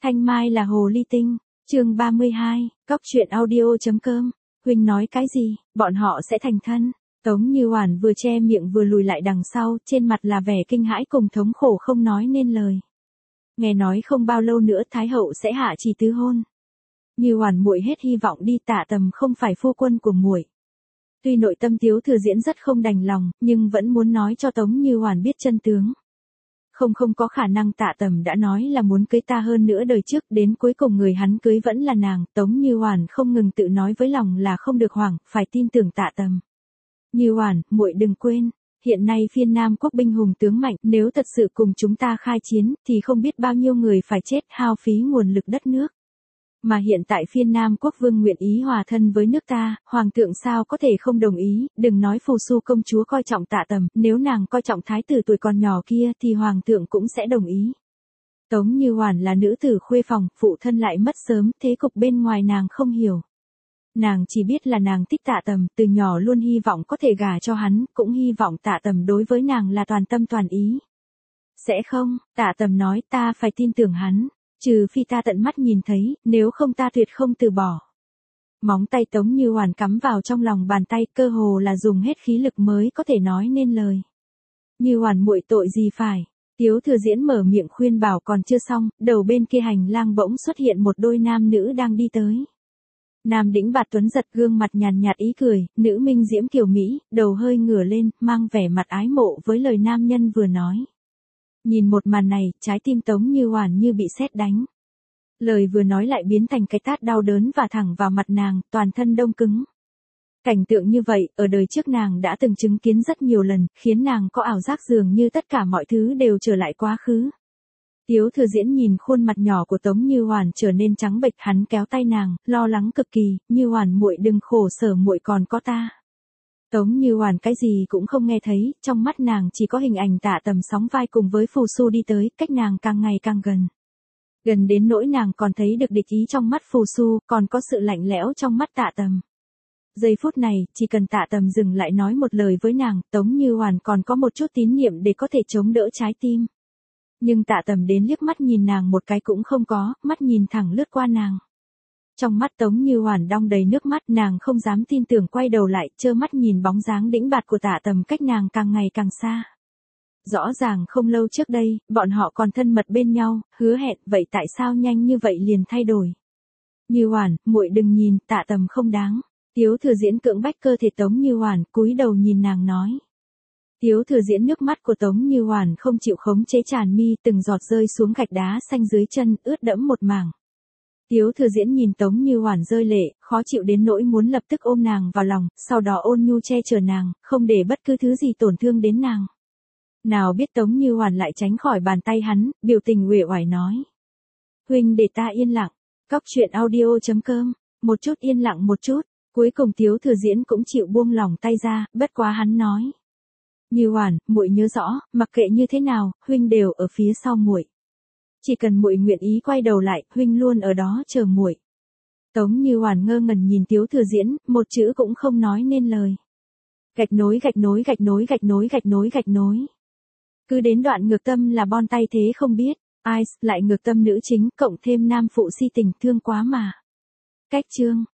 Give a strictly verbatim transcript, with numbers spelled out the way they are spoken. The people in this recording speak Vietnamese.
Thanh Mai là hồ ly tinh, chương ba mươi hai, cóc truyện audio.com. Huynh nói cái gì, bọn họ sẽ thành thân. Tống Như Hoản vừa che miệng vừa lùi lại đằng sau, trên mặt là vẻ kinh hãi cùng thống khổ không nói nên lời. Nghe nói không bao lâu nữa Thái hậu sẽ hạ chỉ tứ hôn. Như Hoản muội hết hy vọng đi, Tạ Tầm không phải phu quân của muội. Tuy nội tâm Tiếu Thừa Diễn rất không đành lòng, nhưng vẫn muốn nói cho Tống Như Hoản biết chân tướng. Không không có khả năng, Tạ Tầm đã nói là muốn cưới ta hơn nữa đời trước, đến cuối cùng người hắn cưới vẫn là nàng. Tống Như Hoản không ngừng tự nói với lòng là không được hoảng, phải tin tưởng Tạ Tầm. Như Hoản, muội đừng quên, hiện nay phiên Nam quốc binh hùng tướng mạnh, nếu thật sự cùng chúng ta khai chiến, thì không biết bao nhiêu người phải chết, hao phí nguồn lực đất nước. Mà hiện tại phiên Nam quốc vương nguyện ý hòa thân với nước ta, hoàng thượng sao có thể không đồng ý, đừng nói Phù Su công chúa coi trọng Tạ Tầm, nếu nàng coi trọng thái tử tuổi còn nhỏ kia thì hoàng thượng cũng sẽ đồng ý. Tống Như Hoản là nữ tử khuê phòng, phụ thân lại mất sớm, thế cục bên ngoài nàng không hiểu. Nàng chỉ biết là nàng thích Tạ Tầm, từ nhỏ luôn hy vọng có thể gả cho hắn, cũng hy vọng Tạ Tầm đối với nàng là toàn tâm toàn ý. Sẽ không, Tạ Tầm nói, ta phải tin tưởng hắn. Trừ phi ta tận mắt nhìn thấy, nếu không ta tuyệt không từ bỏ. Móng tay Tống Như Hoản cắm vào trong lòng bàn tay, cơ hồ là dùng hết khí lực mới có thể nói nên lời. Như Hoản muội tội gì phải? Tiếu Thừa Diễn mở miệng khuyên bảo còn chưa xong, đầu bên kia hành lang bỗng xuất hiện một đôi nam nữ đang đi tới. Nam đĩnh bạt tuấn giật, gương mặt nhàn nhạt ý cười, nữ minh diễm kiều mỹ, đầu hơi ngửa lên, mang vẻ mặt ái mộ với lời nam nhân vừa nói. Nhìn một màn này, trái tim Tống Như Hoản như bị sét đánh. Lời vừa nói lại biến thành cái tát đau đớn và thẳng vào mặt nàng, toàn thân đông cứng. Cảnh tượng như vậy, ở đời trước nàng đã từng chứng kiến rất nhiều lần, khiến nàng có ảo giác dường như tất cả mọi thứ đều trở lại quá khứ. Tiếu Thừa Diễn nhìn khuôn mặt nhỏ của Tống Như Hoản trở nên trắng bệch, hắn kéo tay nàng, lo lắng cực kỳ, Như Hoản muội đừng khổ sở, muội còn có ta. Tống Như Hoản cái gì cũng không nghe thấy, trong mắt nàng chỉ có hình ảnh Tạ Tầm sóng vai cùng với Phù Su đi tới, cách nàng càng ngày càng gần. Gần đến nỗi nàng còn thấy được địch ý trong mắt Phù Su, còn có sự lạnh lẽo trong mắt Tạ Tầm. Giây phút này, chỉ cần Tạ Tầm dừng lại nói một lời với nàng, Tống Như Hoản còn có một chút tín niệm để có thể chống đỡ trái tim. Nhưng Tạ Tầm đến liếc mắt nhìn nàng một cái cũng không có, mắt nhìn thẳng lướt qua nàng. Trong mắt Tống Như Hoản đong đầy nước mắt, nàng không dám tin tưởng quay đầu lại, trơ mắt nhìn bóng dáng đĩnh bạt của Tạ Tầm cách nàng càng ngày càng xa. Rõ ràng không lâu trước đây, bọn họ còn thân mật bên nhau, hứa hẹn, vậy tại sao nhanh như vậy liền thay đổi? Như Hoản, muội đừng nhìn, Tạ Tầm không đáng. Tiếu Thừa Diễn cưỡng bách cơ thể Tống Như Hoản, cúi đầu nhìn nàng nói. Tiếu Thừa Diễn, nước mắt của Tống Như Hoản không chịu khống chế tràn mi, từng giọt rơi xuống gạch đá xanh dưới chân, ướt đẫm một mảng. Tiếu Thừa Diễn nhìn Tống Như Hoản rơi lệ, khó chịu đến nỗi muốn lập tức ôm nàng vào lòng, sau đó ôn nhu che chở nàng, không để bất cứ thứ gì tổn thương đến nàng. Nào biết Tống Như Hoản lại tránh khỏi bàn tay hắn, biểu tình uể oải nói. Huynh để ta yên lặng, cóc truyện audio.com, một chút yên lặng một chút, cuối cùng Tiếu Thừa Diễn cũng chịu buông lỏng tay ra, bất quá hắn nói. Như Hoản, muội nhớ rõ, mặc kệ như thế nào, huynh đều ở phía sau muội. Chỉ cần muội nguyện ý quay đầu lại, huynh luôn ở đó chờ muội. Tống Như Hoản ngơ ngẩn nhìn Tiếu Thừa Diễn, một chữ cũng không nói nên lời. Gạch nối gạch nối gạch nối gạch nối gạch nối gạch nối. Cứ đến đoạn ngược tâm là bon tay thế không biết, ai lại ngược tâm nữ chính, cộng thêm nam phụ si tình, thương quá mà. Cách chương.